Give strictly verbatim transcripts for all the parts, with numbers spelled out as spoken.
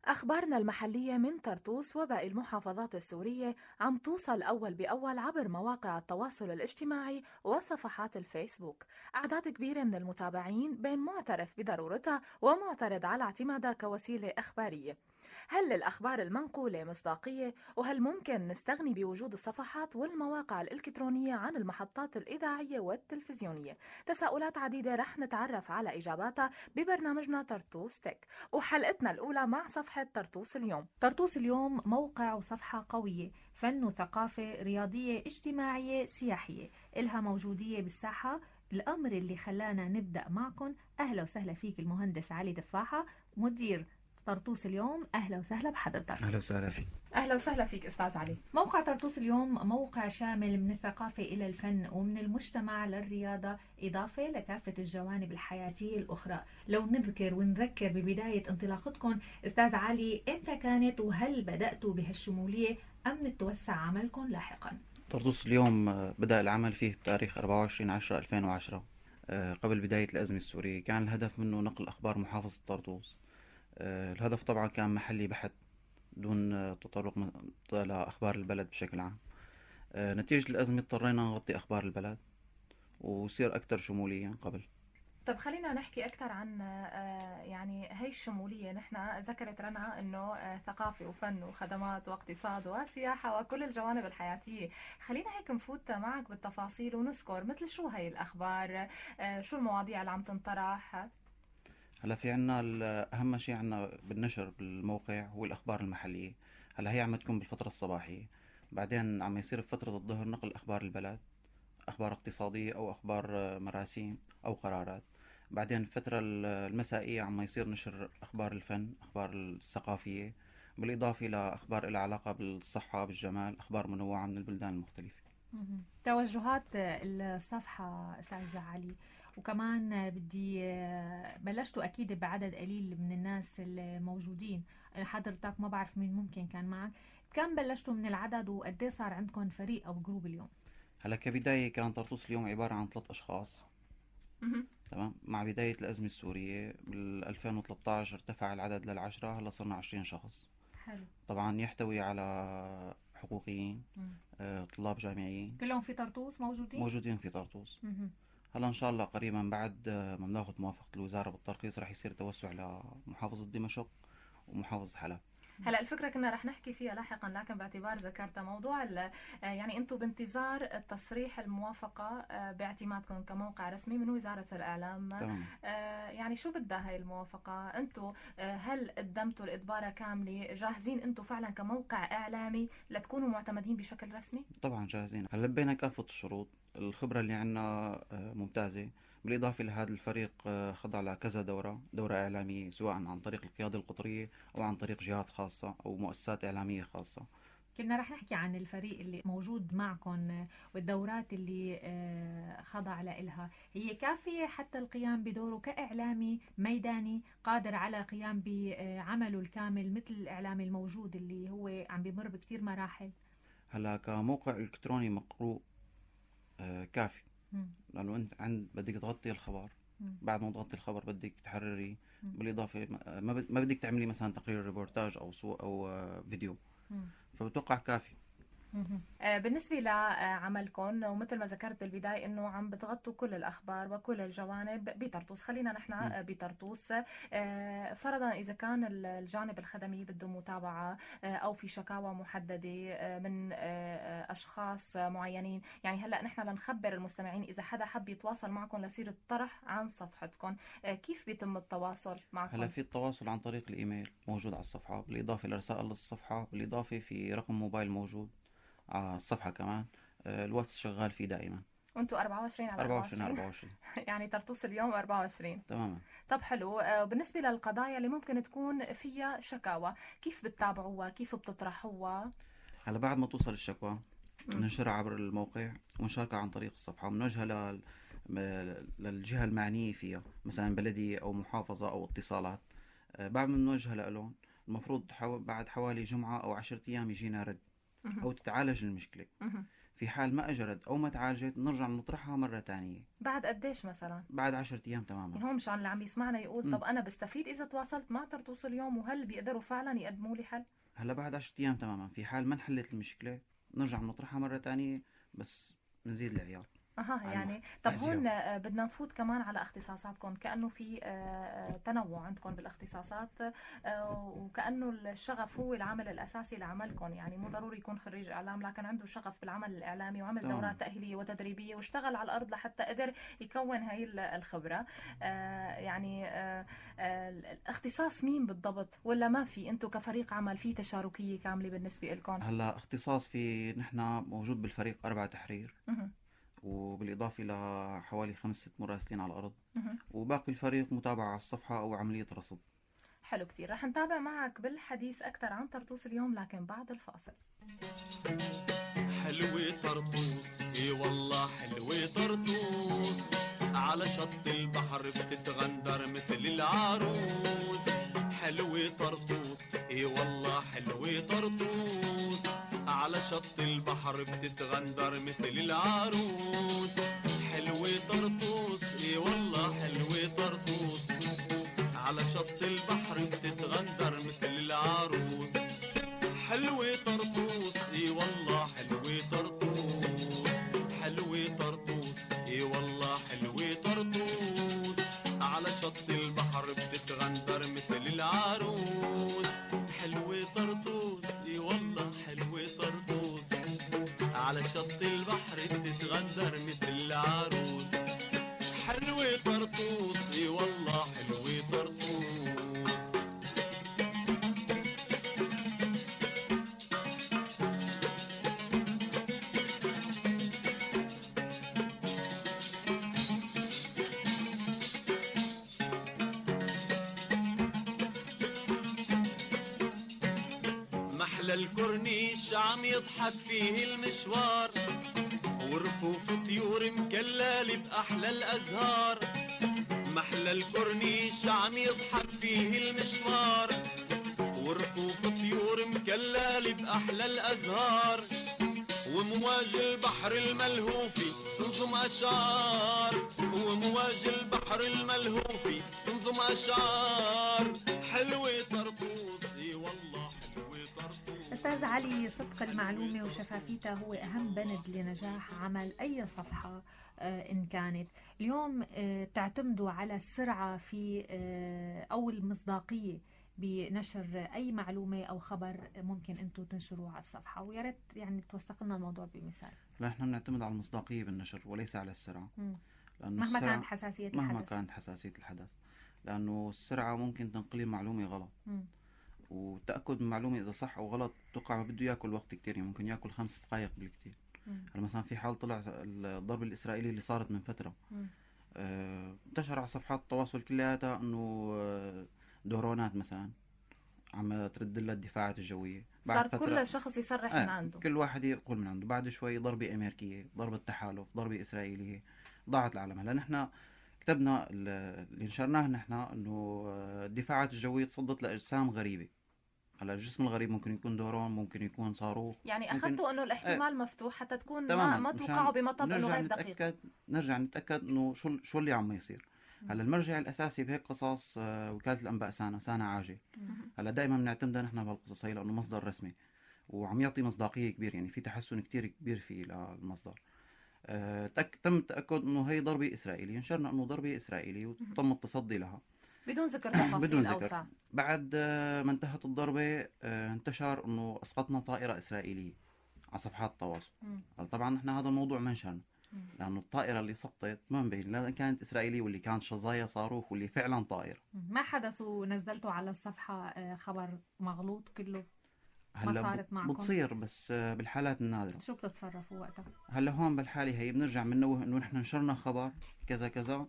أخبارنا المحلية من طرطوس وباقي المحافظات السورية عم توصل أول بأول عبر مواقع التواصل الاجتماعي وصفحات الفيسبوك. أعداد كبيرة من المتابعين بين معترف بضرورتها ومعترض على اعتمادها كوسيلة إخبارية. هل للأخبار المنقولة مصداقية؟ وهل ممكن نستغني بوجود الصفحات والمواقع الإلكترونية عن المحطات الإذاعية والتلفزيونية؟ تساؤلات عديدة رح نتعرف على إجاباتها ببرنامجنا طرطوس تك، وحلقتنا الأولى مع صفحة طرطوس اليوم. طرطوس اليوم موقع وصفحة قوية، فن وثقافة رياضية اجتماعية سياحية، إلها موجودية بالساحة. الأمر اللي خلانا نبدأ معكم. أهلا وسهلا فيك المهندس علي دفاحة، مدير طرطوس اليوم. أهلا وسهلا بحضرتك. أهلا وسهلا فيك. أهلا وسهلا فيك أستاذ علي. موقع طرطوس اليوم موقع شامل من الثقافة إلى الفن ومن المجتمع للرياضة، إضافة لكافة الجوانب الحياتية الأخرى. لو نذكر ونذكر ببداية انطلاقتكم أستاذ علي، إمتى كانت وهل بدأتوا بهالشمولية أم نتوسع عملكم لاحقا؟ طرطوس اليوم بدأ العمل فيه بتاريخ أربعة وعشرين عشرة ألفين وعشرة، قبل بداية الأزمة السورية. كان الهدف منه نقل أخبار محافظة طرطوس. الهدف طبعا كان محلي بحت دون تطرق لأخبار البلد بشكل عام. نتيجة الأزمة اضطرينا نغطي أخبار البلد وصير أكثر شمولية قبل. طب خلينا نحكي أكثر عن يعني هي الشمولية. نحن ذكرت رنا أنه ثقافة وفن وخدمات واقتصاد وسياحة وكل الجوانب الحياتية. خلينا هيك نفوت معك بالتفاصيل ونذكر مثل شو هي الأخبار، شو المواضيع اللي عم تنطرح. هلا في عنا أهم شيء عنا بالنشر بالموقع هو الأخبار المحلية. هلا هي عم تكون بالفترة الصباحية، بعدين عم يصير بفترة الظهر نقل أخبار البلد، أخبار اقتصادية أو أخبار مراسيم أو قرارات. بعدين الفترة المسائية عم يصير نشر أخبار الفن، أخبار الثقافية، بالإضافة لأخبار لها علاقة بالصحة بالجمال، أخبار منوعة من البلدان المختلفة. توجهات الصفحة أستاذ علي، وكمان بدي بلشتوا أكيد بعدد قليل من الناس الموجودين. حضرتك ما بعرف مين ممكن كان معك، كم بلشتوا من العدد وقديه صار عندكم فريق أو جروب اليوم؟ هلا كبداية كان طرطوس اليوم عبارة عن ثلاث أشخاص. تمام. مع بداية الأزمة السورية بال ألفين وثلاثة عشر ارتفع العدد للعشرة، هلا صرنا عشرين شخص. حلو. طبعا يحتوي على حقوقيين، آه، طلاب جامعيين، كلهم في طرطوس موجودين؟ موجودين في طرطوس. مم. هلا إن شاء الله قريبا بعد ما بناخذ موافقة الوزارة بالترخيص رح يصير توسع لمحافظة دمشق ومحافظة حلب. هلا الفكرة كنا رح نحكي فيها لاحقا، لكن باعتبار ذكرتها موضوع يعني انتم بانتظار التصريح الموافقة باعتمادكم كموقع رسمي من وزارة الإعلام. تمام. يعني شو بدها هاي الموافقة؟ انتم هل قدمتوا الإدبارة كاملة؟ جاهزين انتم فعلا كموقع إعلامي لتكونوا معتمدين بشكل رسمي؟ طبعا جاهزين. هلا لبينا كافة الشروط. الخبرة اللي عنا ممتازة، بالإضافة لهذا الفريق خضع لكذا دورة دورة إعلامية، سواء عن طريق القيادة القطرية أو عن طريق جهات خاصة أو مؤسسات إعلامية خاصة. كنا رح نحكي عن الفريق اللي موجود معكم والدورات اللي خضع لها، هي كافية حتى القيام بدوره كإعلامي ميداني قادر على قيام بعمله الكامل مثل الإعلامي الموجود اللي هو عم بيمر بكتير مراحل؟ هلا كموقع إلكتروني مقروء آه كافي، لأنه أنت عند بدك تغطي الخبر. مم. بعد ما تغطي الخبر بدك تحرري. مم. بالإضافة ما ما بدك تعملي مثلا تقرير ريبورتاج أو صو أو آه فيديو. مم. فبتوقع كافي. بالنسبة لعملكم ومثل ما ذكرت بالبداية انه عم بتغطوا كل الاخبار وكل الجوانب بطرطوس. خلينا نحن بطرطوس، فرضا اذا كان الجانب الخدمي بده متابعة او في شكاوى محددة من اشخاص معينين، يعني هلا نحن لنخبر المستمعين اذا حدا حب يتواصل معكم ليصير الطرح عن صفحتكم، كيف بيتم التواصل معكم؟ هلا في التواصل عن طريق الايميل موجود على الصفحة، بالاضافة لرسائل الصفحة، بالاضافة في رقم موبايل موجود على الصفحة كمان. الواتس شغال فيه دائما. وانتوا أربعة وعشرين على أربعة وعشرين أربعة وعشرين يعني طرطوس اليوم أربعة وعشرين. تماما. طب حلو. بالنسبة للقضايا اللي ممكن تكون فيها شكاوى، كيف بتتابعوها؟ كيف بتطرحوها؟ هلا بعد ما توصل الشكوى ننشرها عبر الموقع ونشاركها عن طريق الصفحة، ونوجهها لل... للجهة المعنية فيها، مثلا بلدية أو محافظة أو اتصالات. بعد ما نوجهها لهم المفروض حو... بعد حوالي جمعة أو عشرة أيام يجينا رد أو تتعالج المشكلة. في حال ما اجرت او ما تعالجت نرجع نطرحها مره ثانيه. بعد قديش مثلا؟ بعد عشرة ايام تماما. يعني هو مشان اللي عم يسمعنا يقول م. طب انا بستفيد اذا تواصلت مع طرطوس اليوم، وهل بيقدروا فعلا يقدموا لي حل؟ هلا بعد عشرة ايام تماما، في حال ما انحلت المشكله نرجع نطرحها مره ثانيه، بس نزيد العيار. اها يعني طب هون آه، بدنا نفوت كمان على اختصاصاتكم، كأنه في آه، آه، تنوع عندكم بالاختصاصات، آه، وكأنه الشغف هو العامل الأساسي لعملكم، يعني مو ضروري يكون خريج إعلام لكن عنده شغف بالعمل الإعلامي وعمل طبعاً. دورات تأهيلية وتدريبية واشتغل على الأرض لحتى قدر يكون هاي ال- الخبرة. آه، يعني آه، آه، الاختصاص مين بالضبط، ولا ما في انتم كفريق عمل في تشاركية كاملة بالنسبة لكم؟ هلا اختصاص في نحن موجود بالفريق أربعة تحرير، وبالإضافة لحوالي خمس ست مراسلين على الأرض، وباقي الفريق متابعة على الصفحة أو عملية رصد. حلو كتير، رح نتابع معك بالحديث أكثر عن طرطوس اليوم لكن بعد الفاصل. حلوة طرطوس، اي والله حلوة طرطوس، على شط البحر بتتغندر مثل العروس. حلوة طرطوس، اي والله حلوة طرطوس، على شط البحر بتتغندر مثل العروس. حلوة طرطوس، اي والله حلوة طرطوس، على شط البحر بتتغندر مثل العروس. حلوة طرطوس، اي والله حلوة طرطوس، حلوة طرطوس، اي والله حلوة طرطوس، على شط البحر بتتغندر مثل العروس. حلوة طرطوس، اي والله حلوة طرطوس، على شط البحر بتتغندر مثل العروس. حلوة طرطوس، اي والله حلوة طرطوس. محلى الكورنيش عم يضحك فيه المشوار، ورفوف طيور مكلالة بأحلى الأزهار. محلى الكورنيش عم يضحك فيه المشوار، ورفوف طيور مكلالة بأحلى الأزهار. ومواج البحر الملهوفي تنظم أشعار، ومواج البحر الملهوفي تنظم أشعار. حلوة طرطوس، اي والله حلوة طرطوس. أستاذ علي، صدق المعلومة وشفافيتها هو أهم بند لنجاح عمل أي صفحة آه، إن كانت. اليوم آه، تعتمدوا على السرعة في آه، أو المصداقية بنشر أي معلومة أو خبر ممكن أنتم تنشروه على الصفحة، ويا ريت يعني توثق لنا الموضوع بمثال. نحن بنعتمد على المصداقية بالنشر وليس على السرعة. لأنه مهما السرعة كانت حساسية مهما الحدث كانت حساسية الحدث، لأنه السرعة ممكن تنقل معلومة غلط. مم. والتأكد من المعلومة إذا صح أو غلط توقع ما بده ياكل وقت كتير، يعني ممكن ياكل خمس دقائق بالكتير. هلا مثلا في حال طلع الضرب الإسرائيلي اللي صارت من فترة، آه، انتشر على صفحات التواصل كلياتها إنه آه، دورونات مثلا عم ترد لها الدفاعات الجوية. صار كل شخص يصرح آه من عنده، كل واحد يقول من عنده. بعد شوي ضربة أمريكية، ضربة تحالف، ضربة إسرائيلية، ضاعت العالم. هلا نحن كتبنا اللي نشرناه نحن إنه الدفاعات الجوية تصدت لأجسام غريبة. هلا الجسم الغريب ممكن يكون دورون، ممكن يكون صاروخ، يعني أخذتوا إنه الاحتمال آه مفتوح حتى تكون تماماً. ما ما توقعوا بمطب إنه غير دقيق. نتأكد نرجع نتأكد إنه شو شو اللي عم يصير. هلا المرجع الأساسي بهيك قصص آه وكالة الأنباء سانا سانا عاجل. هلا دائما بنعتمدها نحن بهالقصص هي لأنه مصدر رسمي وعم يعطي مصداقية كبير، يعني في تحسن كتير كبير فيه للمصدر. آه تك تم التأكد إنه هي ضربة إسرائيلية، نشرنا إنه ضربة إسرائيلية وتم التصدي لها بدون ذكر تفاصيل بدون ذكر. أوسع. بعد آه ما انتهت الضربة آه انتشر إنه أسقطنا طائرة إسرائيلية على صفحات التواصل. طبعا نحن هذا الموضوع ما نشرنا لأنه الطائرة اللي سقطت ما مبين لا كانت إسرائيلية واللي كانت شظايا صاروخ واللي فعلا طائرة. ما حدثوا نزلتوا على الصفحة خبر مغلوط كله؟ هلا ما صارت معكم؟ بتصير بس بالحالات النادرة. شو بتتصرفوا وقتها؟ هلا هون بالحالة هي بنرجع بننوه إنه نحن نشرنا خبر كذا كذا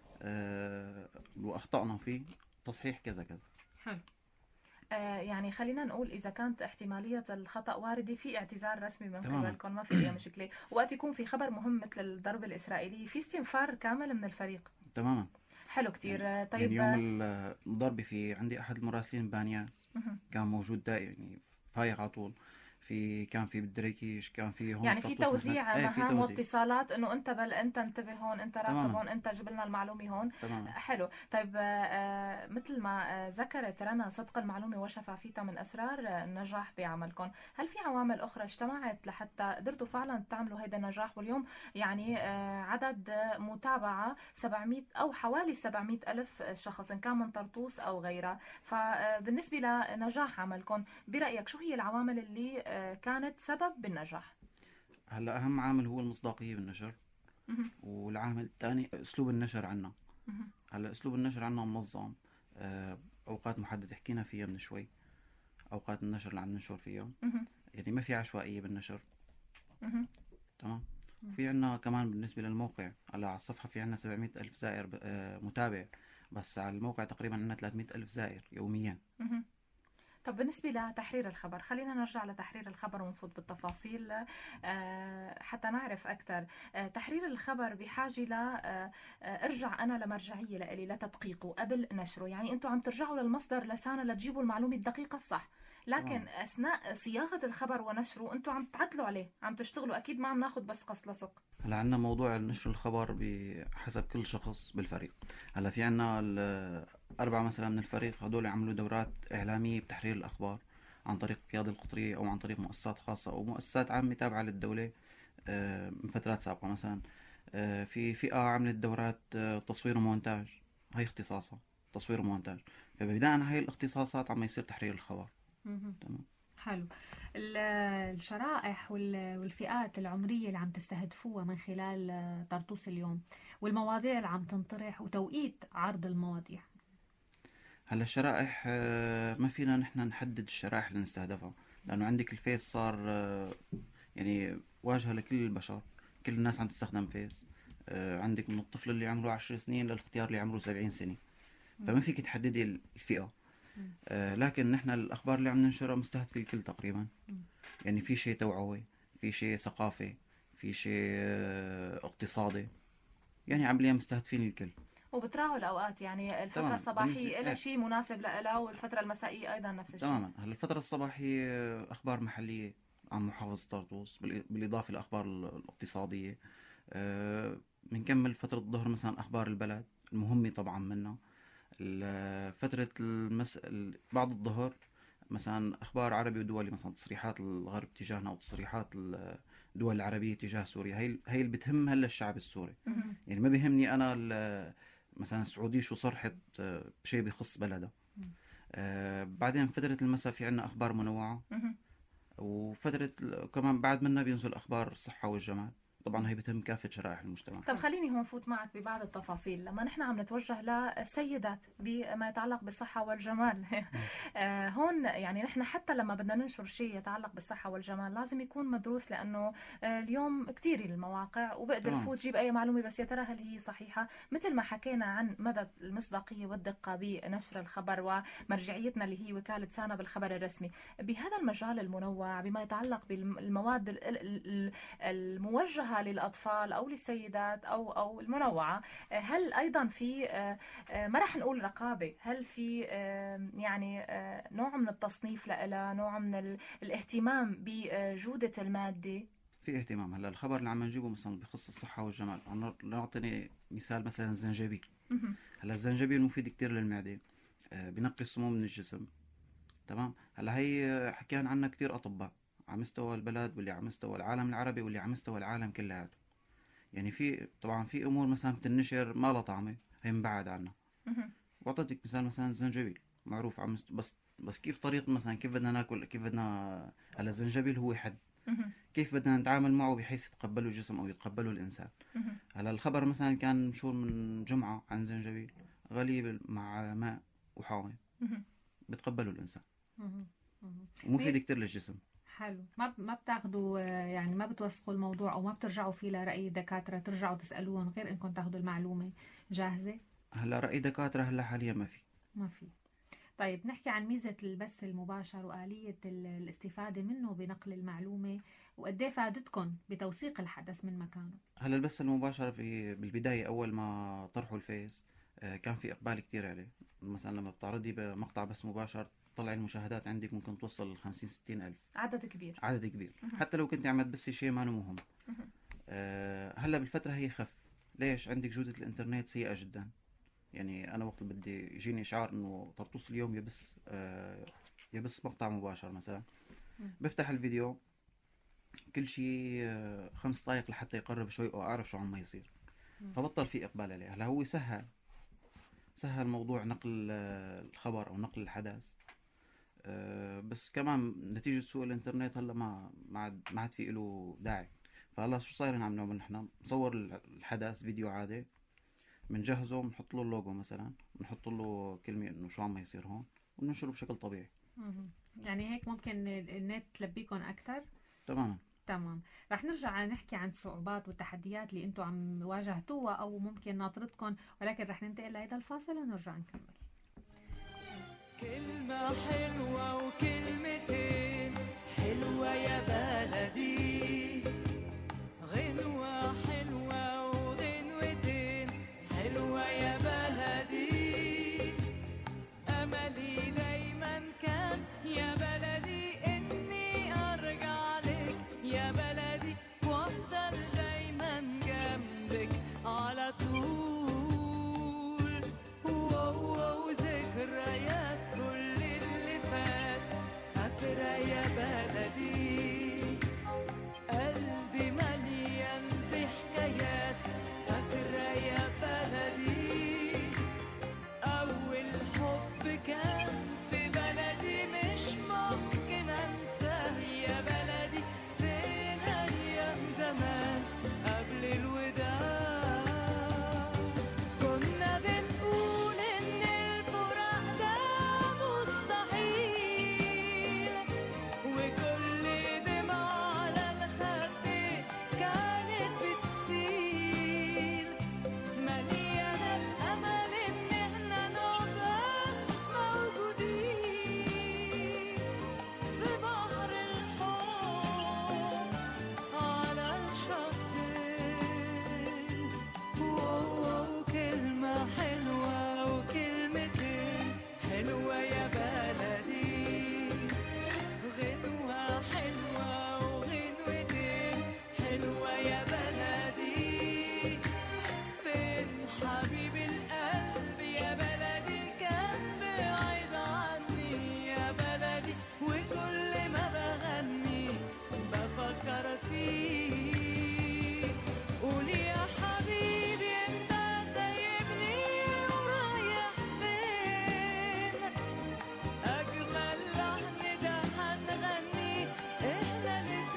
أه وأخطأنا فيه، تصحيح كذا كذا. حلو. آه يعني خلينا نقول إذا كانت احتمالية الخطأ واردة في اعتذار رسمي من تماماً. قبلكم، ما في أي مشكلة. وقت يكون في خبر مهم مثل الضرب الإسرائيلي في استنفار كامل من الفريق. تماما. حلو كتير. يعني طيب يعني يوم الضربة في عندي أحد المراسلين بانياس كان موجود دائما، يعني فايق على طول. في في كان في بالدريكيش، كان في هون يعني في طرطوس نحن- توزيع ايه في مهام توزيع. واتصالات، انه انت بل انت انتبه هون، انت راقب تماماً. هون، انت جيب لنا المعلومه هون. تماما. حلو. طيب، آه، مثل ما آه، ذكرت رنا، صدق المعلومه وشفافيتها من اسرار آه، النجاح بعملكم. هل في عوامل اخرى اجتمعت لحتى قدرتوا فعلا تعملوا هيدا النجاح؟ واليوم يعني آه، عدد آه، متابعه سبعمية او حوالي سبعمية الف شخص، ان كان من طرطوس او غيرها. فبالنسبه لنجاح عملكم، برايك شو هي العوامل اللي آه، كانت سبب بالنجاح؟ هلا اهم عامل هو المصداقيه بالنشر، مهم. والعامل الثاني اسلوب النشر عنا. مهم. هلا اسلوب النشر عنا منظم، آه، اوقات محدده حكينا فيها من شوي، اوقات النشر اللي عم ننشر فيها، مهم. يعني ما في عشوائيه بالنشر. مهم. تمام. مم. وفي عنا كمان بالنسبه للموقع، هلا على الصفحه في عنا سبعمية الف زائر ب- آه، متابع، بس على الموقع تقريبا عنا ثلاثمية الف زائر يوميا. مهم. طب بالنسبة لتحرير الخبر، خلينا نرجع لتحرير الخبر ونفوت بالتفاصيل آه، حتى نعرف أكثر. آه، تحرير الخبر بحاجة ل آه، آه، ارجع أنا لمرجعية لإلي لتدقيقه قبل نشره. يعني أنتم عم ترجعوا للمصدر لسانة لتجيبوا المعلومة الدقيقة الصح، لكن تمام. أثناء صياغة الخبر ونشره أنتم عم تعدلوا عليه، عم تشتغلوا، أكيد ما عم ناخد بس قص لصق. هلا عنا موضوع نشر الخبر بحسب كل شخص بالفريق. هلا في عنا ال- أربعة مثلا من الفريق، هدول عملوا دورات إعلامية بتحرير الأخبار عن طريق القيادة القطرية أو عن طريق مؤسسات خاصة أو مؤسسات عامة تابعة للدولة آه، من فترات سابقة. مثلا آه، في فئة عملت دورات آه، تصوير ومونتاج، هاي اختصاصها تصوير ومونتاج، فبناء على هاي الاختصاصات عم يصير تحرير الخبر. مهم. تمام. حلو. ال- الشرائح وال- والفئات العمرية اللي عم تستهدفوها من خلال آه، طرطوس اليوم، والمواضيع اللي عم تنطرح وتوقيت عرض المواضيع. هلا الشرائح آه، ما فينا نحن نحدد الشرائح اللي نستهدفها، لأنه عندك الفيس صار آه، يعني واجهة لكل البشر، كل الناس عم تستخدم فيس. آه، عندك من الطفل اللي عمره عشر سنين للاختيار اللي عمره سبعين سنة، فما فيك تحددي الفئة. مم. آه، لكن نحن الأخبار اللي عم ننشرها مستهدفة الكل تقريبا. مم. يعني في شيء توعوي، في شيء ثقافي، في شيء آه، اقتصادي، يعني عمليا مستهدفين الكل. وبتراعوا الأوقات، يعني الفترة تماما. الصباحية بالنسبة- لها إيه. شيء مناسب لها، والفترة المسائية أيضا نفس الشيء. تماما. هلا الفترة الصباحية آه، أخبار محلية عن محافظة طرطوس، بالإ- بالإضافة للأخبار ال- الاقتصادية. آه، بنكمل فترة الظهر مثلا أخبار البلد المهمة طبعا منها. ال- فترة المس... ال- بعد الظهر مثلا أخبار عربي ودولي، مثلا تصريحات الغرب تجاهنا أو تصريحات الدول العربية تجاه سوريا، هي هي اللي بتهم هلا الشعب السوري. مهم. يعني ما بيهمني أنا ال- مثلا السعودية شو صرحت آه، بشيء بخص بلدها. مم. آه، بعدين فترة المساء في عنا أخبار منوعة، مهم. وفترة ال- كمان بعد منها بينزل أخبار الصحة والجمال، طبعا هي بتهم كافة شرائح المجتمع. طب خليني هون فوت معك ببعض التفاصيل. لما نحن عم نتوجه للسيدات بما يتعلق بالصحة والجمال آه، هون يعني نحن حتى لما بدنا ننشر شيء يتعلق بالصحة والجمال لازم يكون مدروس، لأنه آه، اليوم كتير المواقع وبقدر تمام. فوت جيب أي معلومة، بس يا ترى هل هي صحيحة؟ مثل ما حكينا عن مدى المصداقية والدقة بنشر الخبر ومرجعيتنا اللي هي وكالة سانا بالخبر الرسمي، بهذا المجال المنوع بما يتعلق بالمواد ال- ال- ال- الموجهة للأطفال أو للسيدات أو أو المنوعة، هل أيضا في آه، آه، ما رح نقول رقابة، هل في آه، يعني آه، نوع من التصنيف لها، نوع من ال- الاهتمام بجودة المادة؟ في اهتمام. هلا الخبر اللي عم نجيبه مثلا بخص الصحة والجمال، عم نعطيني مثال مثلا الزنجبيل. مهم. هلا الزنجبيل مفيد كتير للمعدة، آه، بنقي السموم من الجسم. تمام. هلا هي آه، حكيان عنها كتير أطباء على مستوى البلد واللي على مستوى العالم العربي واللي على مستوى العالم كلياته. يعني في طبعا في أمور مثلا بتنشر ما لها طعمة، هي مبعد عنها. مهم. وأعطيتك مثال مثلا الزنجبيل معروف على مست... بس بس كيف طريقة مثلا كيف بدنا ناكل، كيف بدنا. هلا الزنجبيل هو حد، مهم. كيف بدنا نتعامل معه بحيث يتقبله الجسم أو يتقبله الإنسان. مهم. هلا الخبر مثلا كان مشهور من جمعة عن زنجبيل غلي مع ماء وحامض، مهم. بتقبله الإنسان مهم. مهم. ومفيد كتير للجسم. حلو. ما ما بتاخذوا آه، يعني ما بتوثقوا الموضوع او ما بترجعوا فيه لرأي دكاترة ترجعوا تسألوهم، غير انكم تاخذوا المعلومة جاهزة؟ هلا رأي دكاترة هلا حاليا ما في. ما في. طيب نحكي عن ميزة البث المباشر وآلية ال- الاستفادة منه بنقل المعلومة، وقد ايه فادتكم بتوثيق الحدث من مكانه. هلا البث المباشر في بالبداية أول ما طرحوا الفيس آه، كان في إقبال كتير عليه. مثلا لما بتعرضي بمقطع بس مباشر طلع المشاهدات عندك ممكن توصل خمسين ستين ألف، عدد كبير. عدد كبير. حتى لو كنت عم تبثي شيء ما مهم. أه هلا بالفترة هي خف. ليش؟ عندك جودة الإنترنت سيئة جدا. يعني أنا وقت بدي يجيني إشعار إنه طرطوس اليوم يبث أه يبث مقطع مباشر مثلا، بفتح الفيديو كل شيء أه خمس دقايق لحتى يقرب شوي أو أعرف شو عم يصير. فبطل في إقبال عليه. هلا هو سهل سهل موضوع نقل الخبر أو نقل الحدث. أه بس كمان نتيجة سوء الإنترنت هلا ما ما عاد ما عاد في له داعي. فهلا شو صايرين عم نعمل نحن؟ نصور الحدث فيديو عادي، بنجهزه، بنحط له اللوجو مثلا، بنحط له كلمة إنه شو عم يصير هون، وبننشره بشكل طبيعي. يعني هيك ممكن النت تلبيكم أكتر؟ تماما. تمام. رح نرجع نحكي عن الصعوبات والتحديات اللي انتم عم واجهتوها او ممكن ناطرتكم، ولكن رح ننتقل لهيدا الفاصل ونرجع نكمل. كلمة حلوة وكلمتين حلوة يا بلدي، غنوة حلوة وغنوتين حلوة يا بلدي، أملي دايما كان يا بلدي إني أرجع لك يا بلدي وأفضل دايما جنبك على طول. واو ذكريات كل اللي فات فاكرة يا بلدي، قلبي مليان بحكايات فاكرة يا بلدي، أول حب كان في بلدي مش ممكن أنساه يا بلدي، فين أيام زمان قبل الوداع كنا بنقول إن الفراق ده مستحيل، وكل دمعة على الخد كانت بتسيل، مليانة الأمل إن إحنا نبقى موجودين في بحر الحب على الشطين. واو كلمة حلوة وكلمتين حلوة يا بلدي، غنوة حلوة وغنوتين حلوة يا بلدي، فين حبيب القلب يا بلدي كان بعيد عني يا بلدي، وكل ما بغني بفكر فيه، قولي يا حبيبي انت سايبني ورايح فين، أجمل لحن ده هنغني إحنا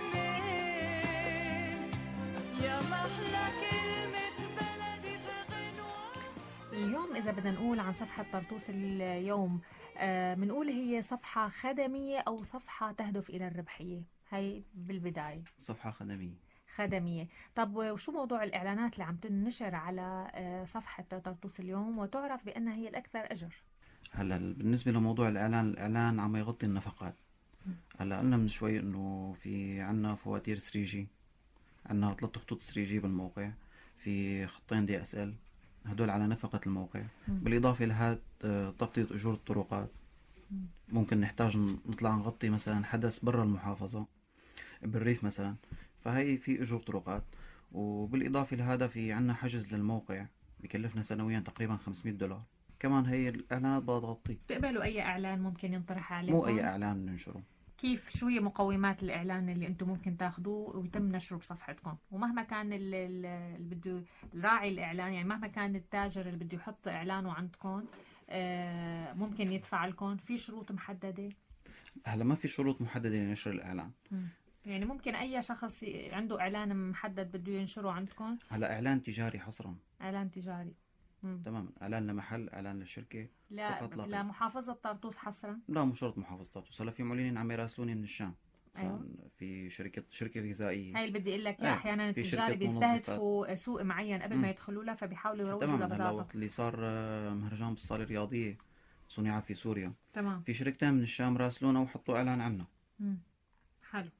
الاتنين، يا محلى كلمة بلدي في غنوة. اليوم إذا بدنا نقول عن صفحة طرطوس اليوم، بنقول هي صفحة خدمية أو صفحة تهدف إلى الربحية؟ هاي بالبداية صفحة خدمية. خدمية. طب وشو موضوع الإعلانات اللي عم تنشر على صفحة طرطوس اليوم وتعرف بأنها هي الأكثر أجر؟ هلا بالنسبة لموضوع الإعلان، الإعلان عم يغطي النفقات. هلا قلنا من شوي إنه في عنا فواتير ثري جي، عنا ثلاث خطوط ثري جي بالموقع، في خطين دي اس ال، هدول على نفقة الموقع. مم. بالإضافة لهاد آه، تغطية أجور الطرقات. مم. ممكن نحتاج نطلع نغطي مثلا حدث برا المحافظة بالريف مثلا، فهي في أجور طرقات. وبالإضافة لهذا في عنا حجز للموقع بكلفنا سنويا تقريبا خمسمية دولار، كمان هي الإعلانات بدها تغطي. تقبلوا أي إعلان ممكن ينطرح عليكم؟ مو أي إعلان ننشره. كيف شو هي مقومات الإعلان اللي أنتم ممكن تاخذوه ويتم نشره بصفحتكم؟ ومهما كان ال- ال- اللي بده الراعي الإعلان، يعني مهما كان التاجر اللي بده يحط إعلانه عندكم آه، ممكن يدفع لكم، في شروط محددة؟ هلا ما في شروط محددة لنشر الإعلان. مم. يعني ممكن أي شخص ي- عنده إعلان محدد بده ينشره عندكم؟ هلا إعلان تجاري حصرا. إعلان تجاري. مم. تمام، إعلان لمحل، إعلان للشركة. لا فقط لا غير. لا محافظة طرطوس حصرا؟ لا مو شرط محافظة طرطوس. هلا في معلنين عم يراسلوني من الشام مثلا. أيوة. في شركة شركة غذائية. هاي اللي بدي اقول لك اياه، إيه، احيانا في التجار شركة بيستهدفوا سوق معين قبل مم. ما يدخلوا له، فبيحاولوا يروجوا تمام. هلا لبضاعتهم. وقت اللي صار آه، مهرجان بالصالة الرياضية صنع في سوريا، تمام. في شركتين من الشام راسلونا وحطوا إعلان عنا. مم. حلو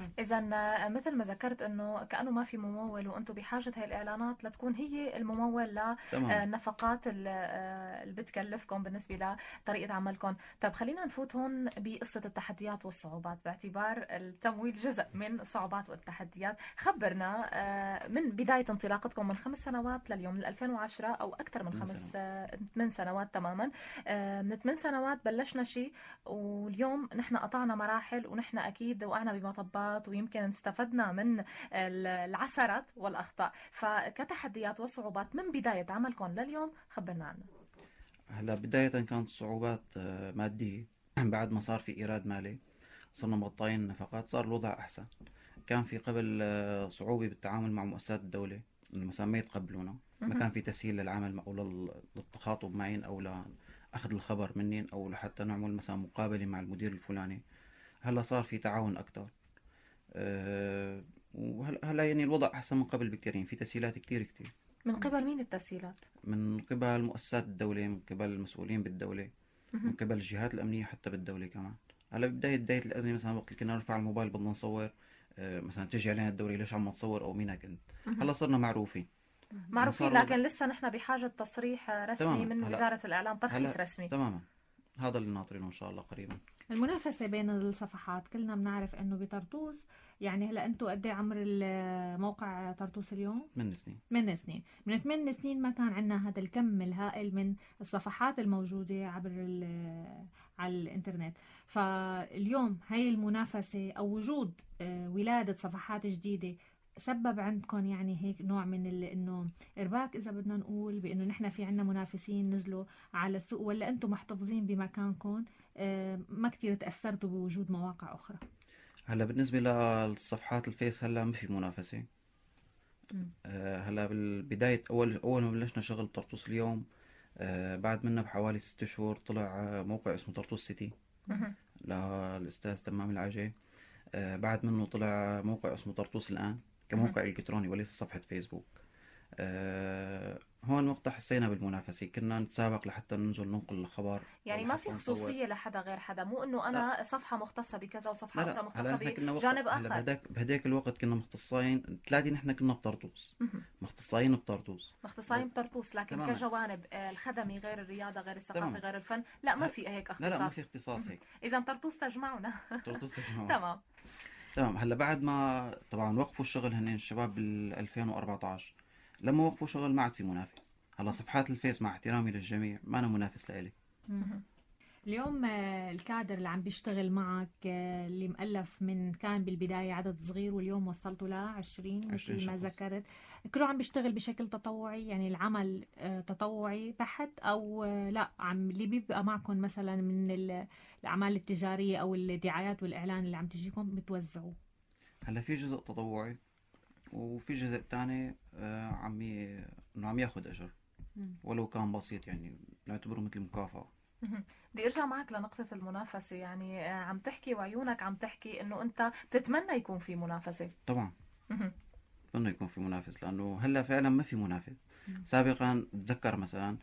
إذا مثل ما ذكرت إنه كأنه ما في ممول وأنتم بحاجة هاي الإعلانات لتكون هي الممول تمام. للنفقات اللي بتكلفكم بالنسبة لطريقة عملكم. طيب خلينا نفوت هون بقصة التحديات والصعوبات، باعتبار التمويل جزء من الصعوبات والتحديات. خبرنا آه، من بداية انطلاقتكم من خمس سنوات لليوم، من ألفين وعشرة أو أكثر من من خمس سنة. آه، من سنوات تماما. آه، من ثمان سنوات بلشنا شيء، واليوم نحن قطعنا مراحل، ونحن أكيد وقعنا بمطبات ويمكن استفدنا من ال- العثرات والأخطاء. فكتحديات وصعوبات من بداية عملكم لليوم خبرنا عنها. هلا بداية كانت صعوبات آه، مادية. بعد ما صار في إيراد مالي صرنا مغطيين النفقات، صار الوضع أحسن. كان في قبل آه، صعوبة بالتعامل مع مؤسسات الدولة، إنه مثلا ما يتقبلونا، ما مهم. كان في تسهيل للعمل أو لل- للتخاطب معي أو لأخذ الخبر مني أو لحتى نعمل مثلا مقابلة مع المدير الفلاني. هلا صار في تعاون أكتر. أه وهلا هلا يعني الوضع أحسن من قبل بكثير، يعني في تسهيلات كتير كتير من قبل مين التسهيلات؟ من قبل مؤسسات الدولة، من قبل المسؤولين بالدولة، من مهم. قبل الجهات الأمنية حتى بالدولة كمان. هلا بداية بداية الأزمة مثلا وقت اللي كنا نرفع الموبايل بدنا نصور، أه مثلا تجي علينا الدوري ليش عم تصور أو مينك أنت. مهم. هلا صرنا معروفين. معروفين، صار لكن لسه نحن بحاجة تصريح رسمي تماما. من هلا وزارة الإعلام، ترخيص هلا رسمي. تماما، هذا اللي ناطرينه إن شاء الله قريبا. المنافسة بين الصفحات، كلنا بنعرف انه بطرطوس، يعني هلا انتم قد ايه عمر الموقع طرطوس اليوم؟ من سنين. من سنين. من ثمان سنين ما كان عندنا هذا الكم الهائل من الصفحات الموجودة عبر ال- على الانترنت. فاليوم هاي المنافسة او وجود آه، ولادة صفحات جديدة سبب عندكم يعني هيك نوع من ال- انه ارباك، اذا بدنا نقول بانه نحن في عنا منافسين نزلوا على السوق، ولا انتم محتفظين بمكانكم آه، ما كتير تأثرتوا بوجود مواقع اخرى؟ هلا بالنسبة للصفحات الفيس هلا ما في منافسة. مم. آه، هلا بالبداية أول أول ما بلشنا شغل طرطوس اليوم، آه، بعد منا بحوالي ست شهور طلع آه، موقع اسمه طرطوس سيتي مهم. للأستاذ تمام العاجي. آه، بعد منه طلع موقع اسمه طرطوس الآن كموقع إلكتروني وليس صفحة فيسبوك. آه، هون وقتها حسينا بالمنافسة، كنا نتسابق لحتى ننزل ننقل الخبر يعني أو ما لحتى في نصور. خصوصية لحدا غير حدا، مو انه انا صفحة مختصة بكذا لا وصفحة اخرى لا مختصة هلا نحن كنا وقت بجانب هلا اخر. بهداك بهداك الوقت كنا مختصين ثلاثة، نحن كنا بطرطوس مهم. مختصين بطرطوس. مختصين بطرطوس، لكن تماما. كجوانب آه، الخدمي غير الرياضة غير الثقافة تماما. غير الفن، لا ما ه- في هيك لا لا ما اختصاص. في اختصاص هيك. اذا طرطوس تجمعنا. طرطوس تجمعون. تمام. تمام. هلا بعد ما طبعا وقفوا الشغل هن الشباب بال ألفين وأربعطعش، لما وقفوا شغل ما عاد في منافس. هلا صفحات الفيس مع احترامي للجميع ما أنا منافس لإلي. مهم. اليوم آه، الكادر اللي عم بيشتغل معك آه، اللي مؤلف من كان بالبداية عدد صغير واليوم وصلتوا ل عشرين عشرين مثل ما شخص. ذكرت، كله عم بيشتغل بشكل تطوعي؟ يعني العمل آه، تطوعي بحت أو آه، لا عم اللي بيبقى معكم مثلا من ال- الأعمال التجارية أو الدعايات والإعلان اللي عم تجيكم بتوزعوا؟ هلا في جزء تطوعي وفي جزء تاني آه، عم ي... إنه عم ياخد أجر مم. ولو كان بسيط، يعني نعتبره مثل مكافأة. مهم. بدي ارجع معك لنقطة المنافسة، يعني آه، عم تحكي وعيونك عم تحكي انه انت بتتمنى يكون في منافسة. طبعا مهم. بده يكون في منافس، لأنه هلا فعلا ما في منافس. مم. سابقا بتذكر مثلا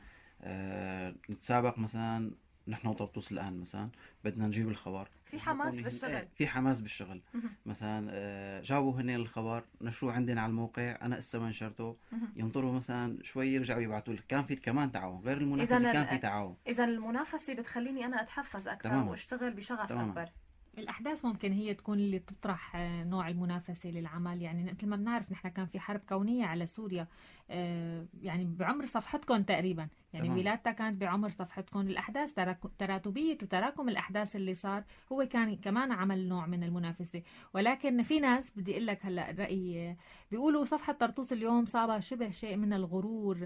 آه، نتسابق مثلا نحن وطرطوس الآن مثلا بدنا نجيب الخبر، في حماس بكون- بالشغل. إيه، في حماس بالشغل. مهم. مثلا آه، جابوا هن الخبر نشروه عندنا على الموقع، انا اسا ما نشرته، مهم. ينطروا مثلا شوي يرجعوا يبعثوا لك. كان في كمان تعاون غير المنافسه، إذن كان ال- في تعاون. اذا المنافسة بتخليني انا اتحفز اكثر تماماً. واشتغل بشغف تماماً. اكبر. الأحداث ممكن هي تكون اللي تطرح آه، نوع المنافسة للعمل. يعني مثل ما بنعرف نحن كان في حرب كونية على سوريا آه، يعني بعمر صفحتكم تقريبا، يعني تمام. ولادتها كانت بعمر صفحتكم. الأحداث تراك- تراتبية وتراكم الأحداث اللي صار هو كان كمان عمل نوع من المنافسة. ولكن في ناس بدي أقول لك هلا الرأي آه، بيقولوا صفحة طرطوس اليوم صابها شبه شيء من الغرور،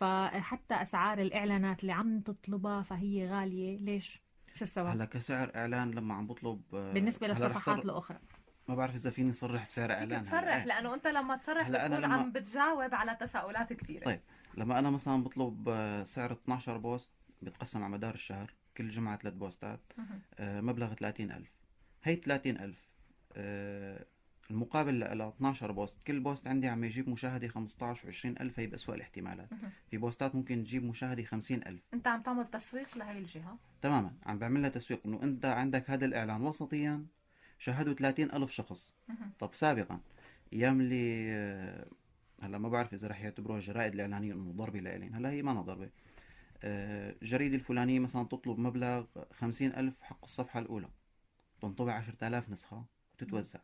فحتى أسعار الإعلانات اللي عم تطلبها فهي غالية. ليش؟ شو السبب؟ هلا كسعر اعلان لما عم بطلب آه، بالنسبة هلا رح للصفحات صر- الأخرى ما بعرف اذا فيني صرح بسعر فيك اعلان. تصرح، هلا إيه. لانه انت لما تصرح هلا أنا بتكون لما- عم بتجاوب على تساؤلات كثيرة. طيب لما انا مثلا بطلب آه، سعر اثناشر بوست بيتقسم على مدار الشهر، كل جمعه ثلاث بوستات، مهم. آه، مبلغ ثلاثين ألف. هي ثلاثين ألف آه، المقابل ل اثناشر بوست، كل بوست عندي عم يجيب مشاهدة خمسطعش وعشرين ألف. هي بأسوأ الاحتمالات. مهم. في بوستات ممكن تجيب مشاهدة خمسين ألف. انت عم تعمل تسويق لهي الجهة. تماما عم بعمل لها تسويق، انه انت عندك هذا الاعلان وسطيا شاهدوا ثلاثين ألف شخص. طب سابقا ايام اللي آه، هلا ما بعرف اذا رح يعتبروها الجرائد الاعلانيه انه ضربه لإلين، هلا هي ما ضربه. آه، الجريدة الفلانية مثلا تطلب مبلغ خمسين ألف حق الصفحة الأولى، تنطبع عشرة آلاف نسخة وتتوزع.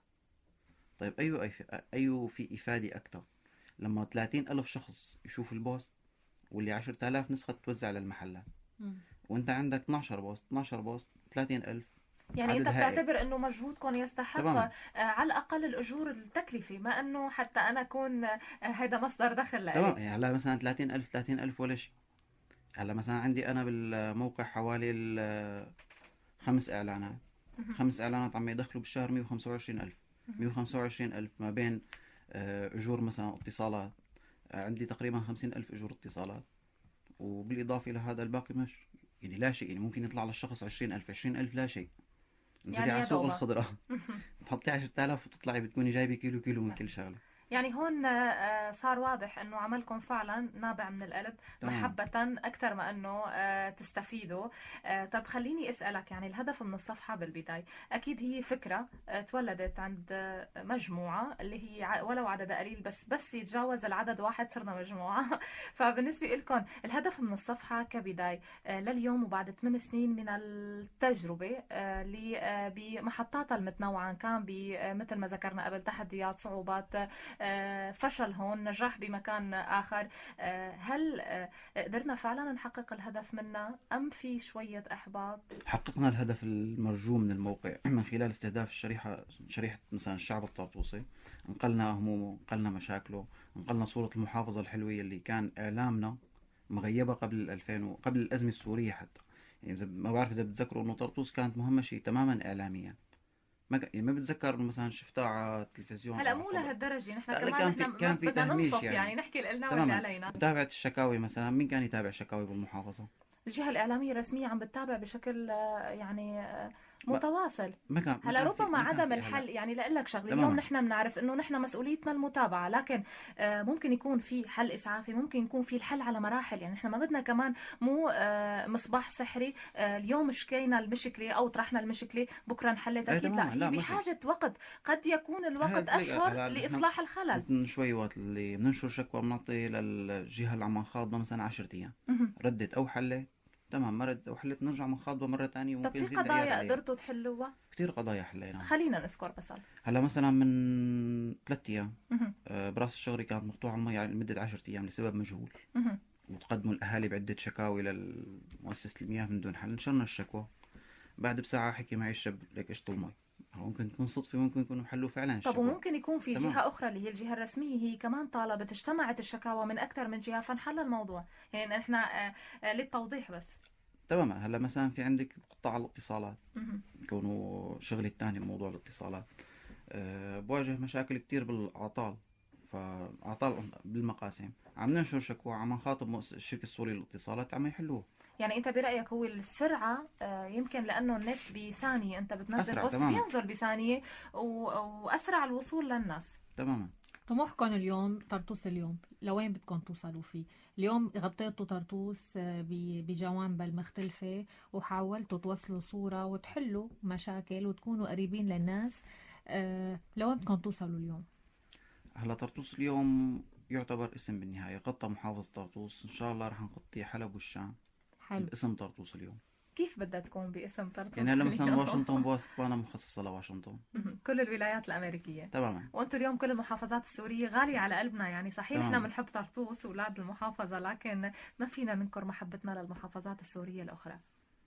طيب أيو أي أيو في إفادة أكثر لما ثلاثين ألف شخص يشوف البوست واللي عشرة آلاف نسخة تتوزع للمحلات، وأنت عندك اثناشر بوست اثناشر بوست ثلاثين ألف. يعني انت بتعتبر انه مجهودكم يستحق تمام. آه على الاقل الاجور التكلفه، ما انه حتى انا اكون آه هذا مصدر دخل لي. تمام. يعني هلا مثلا ثلاثين ألف ثلاثين ألف ولا شيء. هلا مثلا عندي انا بالموقع حوالي ال- خمس اعلانات خمس اعلانات عم يدخلوا بالشهر مية وخمسة وعشرين ألف. مية وخمسة وعشرين ألف ما بين آه، اجور مثلا اتصالات، آه، عندي تقريبا خمسين ألف اجور اتصالات، وبالاضافه الى هذا الباقي مش يعني لا شيء. يعني ممكن يطلع للشخص عشرين ألف عشرين ألف لا شيء. يعني يعني على يا سوق دوبك. الخضره تحطي عشرة آلاف وتطلعي بتكوني جايبه كيلو كيلو من كل شغله. يعني هون آه، صار واضح انه عملكم فعلا نابع من القلب، تمام. محبة اكثر ما انه آه، تستفيدوا. آه، طب خليني اسالك، يعني الهدف من الصفحة بالبداية اكيد هي فكرة آه، تولدت عند آه، مجموعة اللي هي ع- ولو عددها قليل، بس بس يتجاوز العدد واحد صرنا مجموعة. فبالنسبة لكم الهدف من الصفحة كبداية آه، لليوم وبعد ثمان سنين من التجربة آه، اللي آه، بمحطاتها المتنوعة، كان ب- آه، مثل ما ذكرنا قبل تحديات، صعوبات، آه، فشل هون، نجاح بمكان آخر، آه، هل آه، قدرنا فعلا نحقق الهدف منا أم في شوية أحباط؟ حققنا الهدف المرجو من الموقع من خلال استهداف الشريحة شريحة مثلا الشعب الطرطوسي. انقلنا همومه، انقلنا مشاكله، انقلنا صورة المحافظة الحلوة اللي كان إعلامنا مغيبة قبل ألفين و... قبل الأزمة السورية حتى. يعني إذا ما بعرف إذا بتذكروا إنه طرطوس كانت مهمشة تماما إعلاميا. ما ك... يعني ما بتذكر إنه مثلا شفتها على التلفزيون. هلا أو مو على الفضاء. لهالدرجة، نحن لا، لا، كمان كان في نحن كان في بدنا تهميش ننصف، يعني, يعني نحكي اللي لنا واللي تماما. علينا. متابعة الشكاوي مثلا، مين كان يتابع شكاوي بالمحافظة؟ الجهة الإعلامية الرسمية عم بتتابع بشكل آه، يعني آه، متواصل. ما كان ما هلا كان في- ربما ما كان عدم في الحل، هلا. يعني لأقول لك شغله، تماماً. اليوم نحن بنعرف انه نحن مسؤوليتنا المتابعه، لكن آه، ممكن يكون في حل اسعافي، ممكن يكون في الحل على مراحل. يعني نحن ما بدنا كمان مو آه، مصباح سحري، آه، اليوم شكينا المشكله او طرحنا المشكله بكره انحلت، أي اكيد تماماً. لا، لا، هي ما في. بحاجه وقت، قد يكون الوقت هاد ليك- اشهر هلا نحن لاصلاح الخلل. من شوي وقت اللي بننشر شكوى بنعطي للجهة اللي عم نخاطبها مثلا عشرة أيام، مهم. ردت أو حلت تمام، ما ردت أو حلت نرجع نخاطبها مرة تانية. طب وممكن في نزيد قضايا نعيد عليها. قدرتوا تحلوها؟ كتير قضايا حلينا. خلينا نذكر بس. هلا مثلا من ثلاث أيام مهم. آه، براس الشغري كانت مقطوعة المي لمدة عشرة أيام لسبب مجهول، مهم. وتقدموا الأهالي بعدة شكاوي لمؤسسة المياه من دون حل. نشرنا الشكوى، بعد بساعة حكي معي الشاب لك اشطوا المي. ممكن تكون صدفة، ممكن يكونوا حلوا فعلا الشكوى. طب وممكن يكون في تمام. جهة أخرى اللي هي الجهة الرسمية، هي كمان طالبت، اجتمعت الشكاوى من أكثر من جهة فانحل الموضوع. يعني نحن آه، آه، للتوضيح بس. تماما. هلا مثلا في عندك قطاع الاتصالات، مهم. كونه شغلي الثاني بموضوع الاتصالات، أه بواجه مشاكل كتير بالأعطال. فأعطال بالمقاسم، عم ننشر شكوى، عم نخاطب مؤسسة الشركة السورية للاتصالات عم يحلوها. يعني أنت برأيك هو السرعة، آه، يمكن لأنه النت بثانية أنت بتنزل أسرع بوست تماماً. بينزل بثانية و- وأسرع الوصول للناس. تماما. طموحكم اليوم طرطوس، اليوم لوين بدكم توصلوا فيه؟ اليوم غطيتوا طرطوس آه، ب- بجوانبها المختلفة، وحاولتوا توصلوا صورة وتحلوا مشاكل وتكونوا قريبين للناس. آه، لوين بدكم توصلوا اليوم؟ هلا طرطوس اليوم يعتبر اسم بالنهاية، غطى محافظة طرطوس. إن شاء الله رح نغطي حلب والشام حلو. باسم طرطوس اليوم. كيف بدها تكون باسم طرطوس؟ يعني هلا مثلا اليوم؟ واشنطن بوست بانا مخصصة لواشنطن. مهم. كل الولايات الأمريكية. تماما. وانتم اليوم كل المحافظات السورية غالية على قلبنا، يعني صحيح تمام. نحن بنحب طرطوس واولاد المحافظة، لكن ما فينا ننكر محبتنا للمحافظات السورية الأخرى.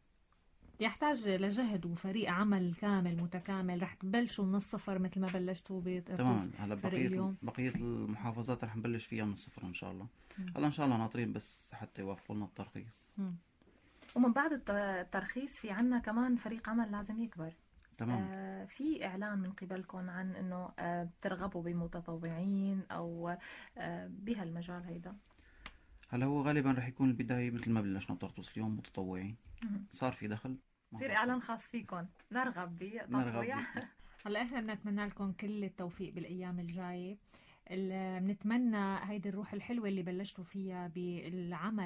يحتاج لجهد وفريق عمل كامل متكامل. رح تبلشوا من الصفر مثل ما بلشتوا بطرطوس. تماما. هلا فريق بقية اليوم. بقية المحافظات رح نبلش فيها من الصفر إن شاء الله. مم. هلا إن شاء الله ناطرين بس حتى يوافقوا لنا الترخيص. مم. ومن بعد الت- الترخيص في عنا كمان فريق عمل لازم يكبر. تمام. آه في إعلان من قبلكم عن إنه آه بترغبوا بمتطوعين أو آه بهالمجال هيدا؟ هلا هو غالبا رح يكون البداية مثل ما بلشنا بطرطوس اليوم، متطوعين. مهم. صار في دخل. ما يصير بعرف. إعلان خاص فيكم، نرغب نرغب بتطويع. ب- هلا احنا بنتمنى لكم كل التوفيق بالايام الجايه. ال- بنتمنى هيدي الروح الحلوه اللي بلشتوا فيها بالعمل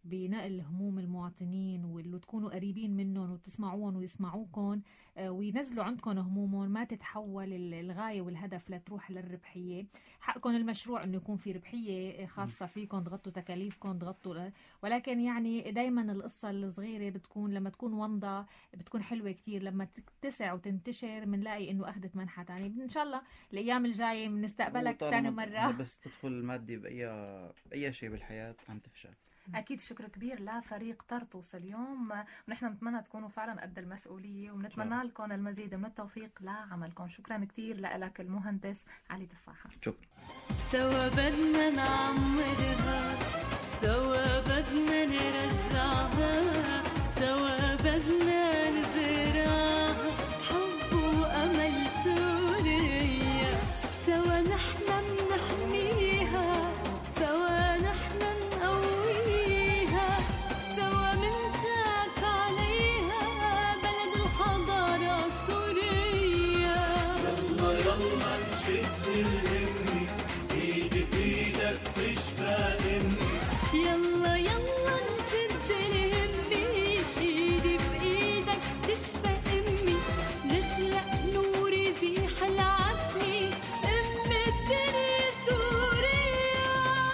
بنقل هموم المواطنين، واللي تكونوا قريبين منهم وتسمعوهم ويسمعوكم وينزلوا عندكم همومهم، ما تتحول الغاية والهدف لتروح للربحية. حقكم المشروع انه يكون في ربحية خاصة فيكم، تغطوا تكاليفكم، تغطوا، ولكن يعني دايما القصة الصغيرة بتكون لما تكون ومضة بتكون حلوة كتير، لما تتسع وتنتشر بنلاقي انه اخذت منحة تاني. ان شاء الله الايام الجاية بنستقبلك تاني مرة. بس تدخل المادي بأي أي شيء بالحياة عم تفشل. أكيد شكر كبير لفريق طرطوس اليوم، ونحن نتمنى تكونوا فعلا قد المسؤولية، ونتمنى لكم المزيد من التوفيق لعملكم. شكرا كتير لك المهندس علي تفاحة. شكرا. سوا بدنا نعمرها، سوا بدنا نرجعها، سوا بدنا نزرعها حب وأمل سوريا، سوا نحن منحميها، سوا نحن نقويها، سوا منخاف عليها بلد الحضارة سوريا. يلا يلا نشد الهمة، ايدي بايدك تشفى امي. يلا يلا نشد الهمة، ايدي بايدك تشفى امي، نخلق نور يزيح العتمة، ام الدنيا سوريا.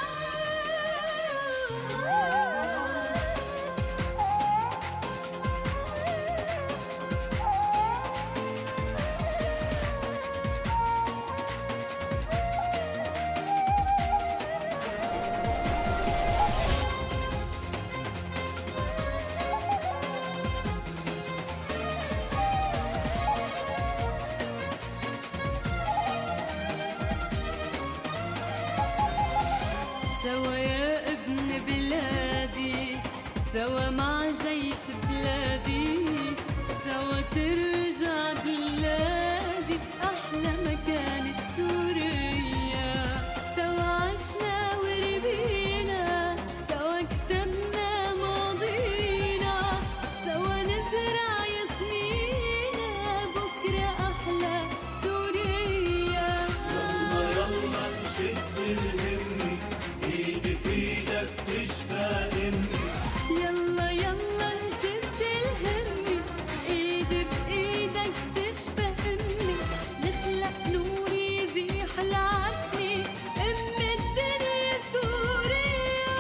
سوا يا ابن بلادي، سوا مع جيش بلادي، سوا ترجع بلادي أحلى ما كانت سوريا. سوا عشنا وربينا، سوا كتبنا ماضينا، سوا نزرع ياسمينا بكرة أحلى سوريا. يلا يلا نشد الهمة، ايدي بايدك تشفى امي. يلا يلا نشد الهمة، ايدي بايدك تشفى امي، نخلق نور يزيح العتمة، ام الدنيا سوريا.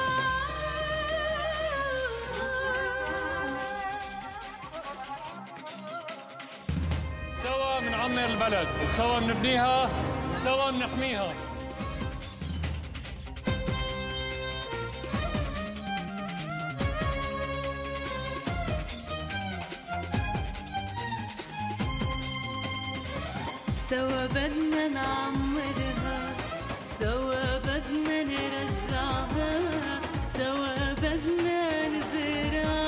سوا بنعمر البلد، سوا بنبنيها، سوا بنحميها. سوا بدنا نعمرها، سوا بدنا نرجعها، سوا بدنا نزرعها